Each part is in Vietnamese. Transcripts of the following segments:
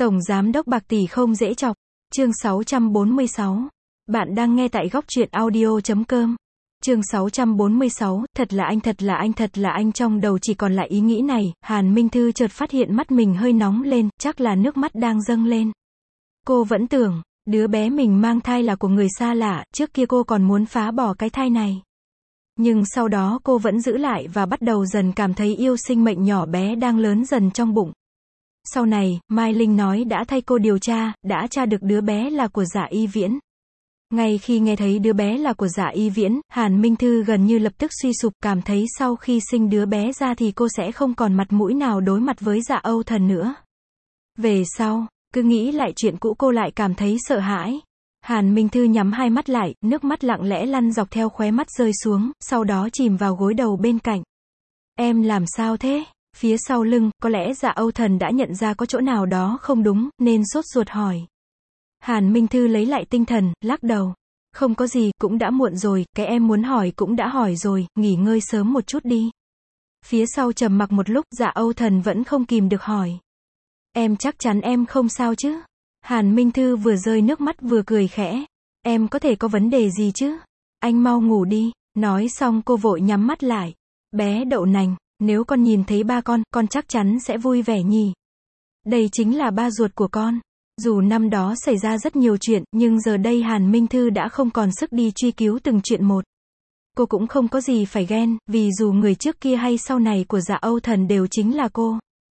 Tổng giám đốc bạc tỷ không dễ chọc. Chương 646. Bạn đang nghe tại góc truyện audio.com. Chương 646, thật là anh. Trong đầu chỉ còn lại ý nghĩ này, Hàn Minh Thư chợt phát hiện mắt mình hơi nóng lên, chắc là nước mắt đang dâng lên. Cô vẫn tưởng, đứa bé mình mang thai là của người xa lạ, trước kia cô còn muốn phá bỏ cái thai này. Nhưng sau đó cô vẫn giữ lại và bắt đầu dần cảm thấy yêu sinh mệnh nhỏ bé đang lớn dần trong bụng. Sau này, Mai Linh nói đã thay cô điều tra, đã tra được đứa bé là của Dạ Y Viễn. Ngay khi nghe thấy đứa bé là của Dạ Y Viễn, Hàn Minh Thư gần như lập tức suy sụp, cảm thấy sau khi sinh đứa bé ra thì cô sẽ không còn mặt mũi nào đối mặt với Dạ Âu Thần nữa. Về sau, cứ nghĩ lại chuyện cũ cô lại cảm thấy sợ hãi. Hàn Minh Thư nhắm hai mắt lại, nước mắt lặng lẽ lăn dọc theo khóe mắt rơi xuống, sau đó chìm vào gối đầu bên cạnh. Em làm sao thế? Phía sau lưng, có lẽ Dạ Âu Thần đã nhận ra có chỗ nào đó không đúng, nên sốt ruột hỏi. Hàn Minh Thư lấy lại tinh thần, lắc đầu. Không có gì, cũng đã muộn rồi, cái em muốn hỏi cũng đã hỏi rồi, nghỉ ngơi sớm một chút đi. Phía sau trầm mặc một lúc, Dạ Âu Thần vẫn không kìm được hỏi. Em chắc chắn em không sao chứ? Hàn Minh Thư vừa rơi nước mắt vừa cười khẽ. Em có thể có vấn đề gì chứ? Anh mau ngủ đi. Nói xong cô vội nhắm mắt lại. Bé đậu nành, nếu con nhìn thấy ba con chắc chắn sẽ vui vẻ nhỉ. Đây chính là ba ruột của con. Dù năm đó xảy ra rất nhiều chuyện, nhưng giờ đây Hàn Minh Thư đã không còn sức đi truy cứu từng chuyện một. Cô cũng không có gì phải ghen, vì dù người trước kia hay sau này của Dạ Âu Thần đều chính là cô.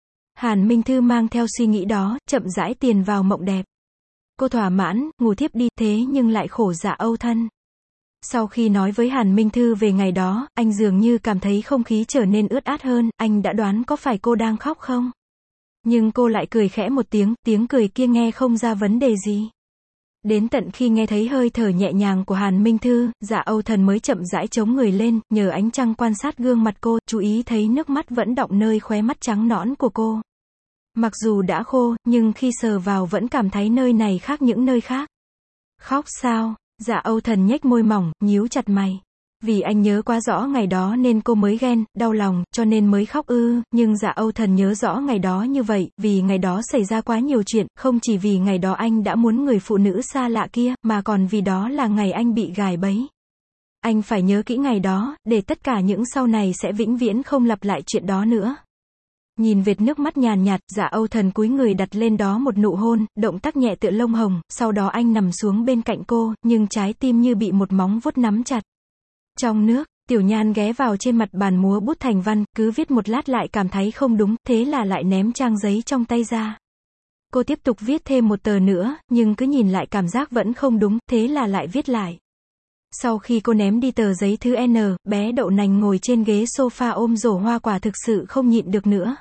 Hàn Minh Thư mang theo suy nghĩ đó, chậm rãi tiền vào mộng đẹp. Cô thỏa mãn, ngủ thiếp đi, thế nhưng lại khổ Dạ Âu Thần. Sau khi nói với Hàn Minh Thư về ngày đó, anh dường như cảm thấy không khí trở nên ướt át hơn, anh đã đoán có phải cô đang khóc không? Nhưng cô lại cười khẽ một tiếng cười kia nghe không ra vấn đề gì. Đến tận khi nghe thấy hơi thở nhẹ nhàng của Hàn Minh Thư, Dạ Âu Thần mới chậm rãi chống người lên, nhờ ánh trăng quan sát gương mặt cô, chú ý thấy nước mắt vẫn đọng nơi khóe mắt trắng nõn của cô. Mặc dù đã khô, nhưng khi sờ vào vẫn cảm thấy nơi này khác những nơi khác. Khóc sao? Dạ Âu Thần nhếch môi mỏng, nhíu chặt mày. Vì anh nhớ quá rõ ngày đó nên cô mới ghen, đau lòng, cho nên mới khóc ư, nhưng Dạ Âu Thần nhớ rõ ngày đó như vậy, vì ngày đó xảy ra quá nhiều chuyện, không chỉ vì ngày đó anh đã muốn người phụ nữ xa lạ kia, mà còn vì đó là ngày anh bị gài bẫy. Anh phải nhớ kỹ ngày đó, để tất cả những sau này sẽ vĩnh viễn không lặp lại chuyện đó nữa. Nhìn vệt nước mắt nhàn nhạt, Dạ Âu Thần cúi người đặt lên đó một nụ hôn, động tác nhẹ tựa lông hồng, sau đó anh nằm xuống bên cạnh cô, nhưng trái tim như bị một móng vuốt nắm chặt. Trong nước, Tiểu Nhan ghé vào trên mặt bàn múa bút thành văn, cứ viết một lát lại cảm thấy không đúng, thế là lại ném trang giấy trong tay ra. Cô tiếp tục viết thêm một tờ nữa, nhưng cứ nhìn lại cảm giác vẫn không đúng, thế là lại viết lại. Sau khi cô ném đi tờ giấy thứ N, bé đậu nành ngồi trên ghế sofa ôm rổ hoa quả thực sự không nhịn được nữa.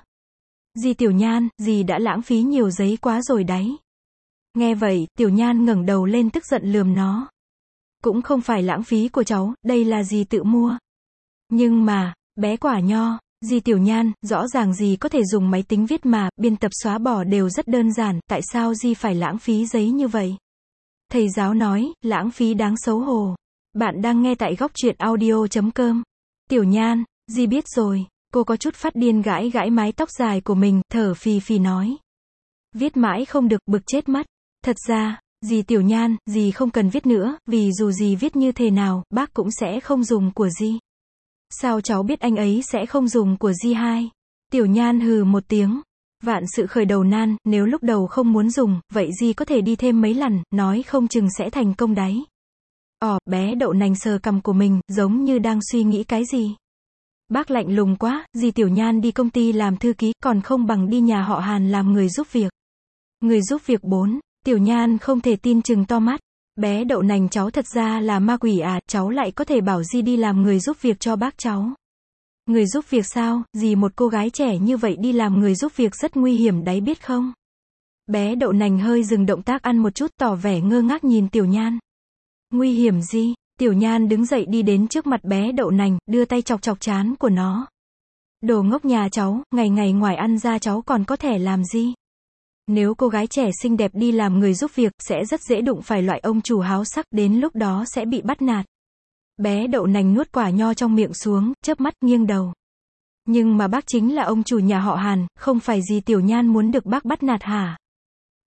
Dì Tiểu Nhan, dì đã lãng phí nhiều giấy quá rồi đấy. Nghe vậy, Tiểu Nhan ngẩng đầu lên tức giận lườm nó. Cũng không phải lãng phí của cháu, đây là dì tự mua. Nhưng mà, bé quả nho, dì Tiểu Nhan, rõ ràng dì có thể dùng máy tính viết mà, biên tập xóa bỏ đều rất đơn giản, tại sao dì phải lãng phí giấy như vậy? Thầy giáo nói, lãng phí đáng xấu hổ. Bạn đang nghe tại góc truyện audio.com. Tiểu Nhan, dì biết rồi. Cô có chút phát điên gãi gãi mái tóc dài của mình, thở phì phì nói. Viết mãi không được, bực chết mất. Thật ra, dì Tiểu Nhan, dì không cần viết nữa, vì dù dì viết như thế nào, bác cũng sẽ không dùng của dì. Sao cháu biết anh ấy sẽ không dùng của dì hai? Tiểu Nhan hừ một tiếng. Vạn sự khởi đầu nan, nếu lúc đầu không muốn dùng, vậy dì có thể đi thêm mấy lần, nói không chừng sẽ thành công đấy. Bé đậu nành sờ cằm của mình, giống như đang suy nghĩ cái gì. Bác lạnh lùng quá, dì Tiểu Nhan đi công ty làm thư ký, còn không bằng đi nhà họ Hàn làm người giúp việc. Người giúp việc 4, Tiểu Nhan không thể tin chừng to mắt. Bé đậu nành cháu thật ra là ma quỷ à, cháu lại có thể bảo dì đi làm người giúp việc cho bác cháu. Người giúp việc sao, dì một cô gái trẻ như vậy đi làm người giúp việc rất nguy hiểm đấy biết không? Bé đậu nành hơi dừng động tác ăn một chút, tỏ vẻ ngơ ngác nhìn Tiểu Nhan. Nguy hiểm gì? Tiểu Nhan đứng dậy đi đến trước mặt bé đậu nành, đưa tay chọc chọc trán của nó. Đồ ngốc nhà cháu, ngày ngày ngoài ăn ra cháu còn có thể làm gì? Nếu cô gái trẻ xinh đẹp đi làm người giúp việc, sẽ rất dễ đụng phải loại ông chủ háo sắc, đến lúc đó sẽ bị bắt nạt. Bé đậu nành nuốt quả nho trong miệng xuống, chớp mắt nghiêng đầu. Nhưng mà bác chính là ông chủ nhà họ Hàn, không phải gì Tiểu Nhan muốn được bác bắt nạt hả?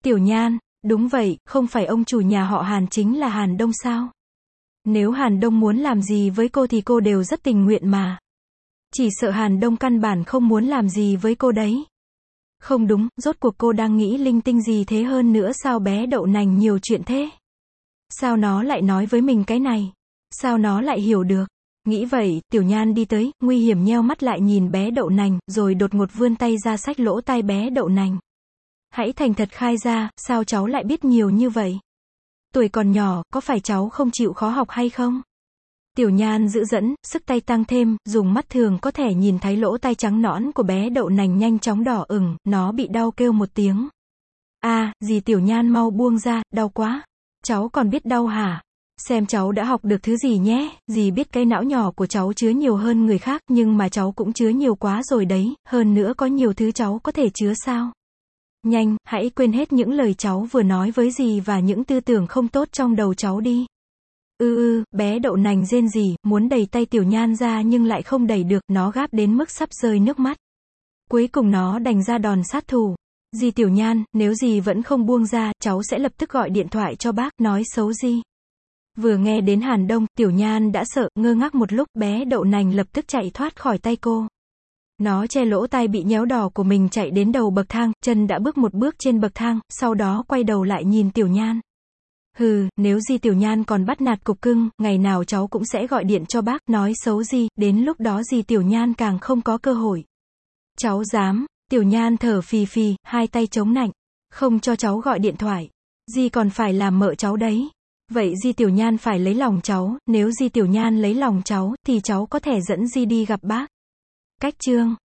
Tiểu Nhan, đúng vậy, không phải ông chủ nhà họ Hàn chính là Hàn Đông sao? Nếu Hàn Đông muốn làm gì với cô thì cô đều rất tình nguyện mà. Chỉ sợ Hàn Đông căn bản không muốn làm gì với cô đấy. Không đúng, rốt cuộc cô đang nghĩ linh tinh gì thế, hơn nữa sao bé đậu nành nhiều chuyện thế? Sao nó lại nói với mình cái này? Sao nó lại hiểu được? Nghĩ vậy, Tiểu Nhan đi tới, nguy hiểm nheo mắt lại nhìn bé đậu nành, rồi đột ngột vươn tay ra xách lỗ tai bé đậu nành. Hãy thành thật khai ra, sao cháu lại biết nhiều như vậy? Tuổi còn nhỏ, có phải cháu không chịu khó học hay không? Tiểu Nhan giữ dẫn, sức tay tăng thêm, dùng mắt thường có thể nhìn thấy lỗ tai trắng nõn của bé đậu nành nhanh chóng đỏ ửng, nó bị đau kêu một tiếng. Dì Tiểu Nhan mau buông ra, đau quá. Cháu còn biết đau hả? Xem cháu đã học được thứ gì nhé, dì biết cái não nhỏ của cháu chứa nhiều hơn người khác, nhưng mà cháu cũng chứa nhiều quá rồi đấy, hơn nữa có nhiều thứ cháu có thể chứa sao? Nhanh, hãy quên hết những lời cháu vừa nói với dì và những tư tưởng không tốt trong đầu cháu đi. Bé đậu nành rên rỉ, muốn đẩy tay Tiểu Nhan ra nhưng lại không đẩy được, nó gáp đến mức sắp rơi nước mắt. Cuối cùng nó đành ra đòn sát thủ. Dì Tiểu Nhan, nếu dì vẫn không buông ra, cháu sẽ lập tức gọi điện thoại cho bác, nói xấu dì. Vừa nghe đến Hàn Đông, Tiểu Nhan đã sợ, ngơ ngác một lúc, bé đậu nành lập tức chạy thoát khỏi tay cô. Nó che lỗ tai bị nhéo đỏ của mình chạy đến đầu bậc thang, chân đã bước một bước trên bậc thang, sau đó quay đầu lại nhìn Tiểu Nhan. Nếu dì Tiểu Nhan còn bắt nạt cục cưng, ngày nào cháu cũng sẽ gọi điện cho bác, nói xấu dì, đến lúc đó dì Tiểu Nhan càng không có cơ hội. Cháu dám, Tiểu Nhan thở phì phì, hai tay chống nạnh, không cho cháu gọi điện thoại. Dì còn phải làm mợ cháu đấy. Vậy dì Tiểu Nhan phải lấy lòng cháu, nếu dì Tiểu Nhan lấy lòng cháu, thì cháu có thể dẫn dì đi gặp bác. Cách chương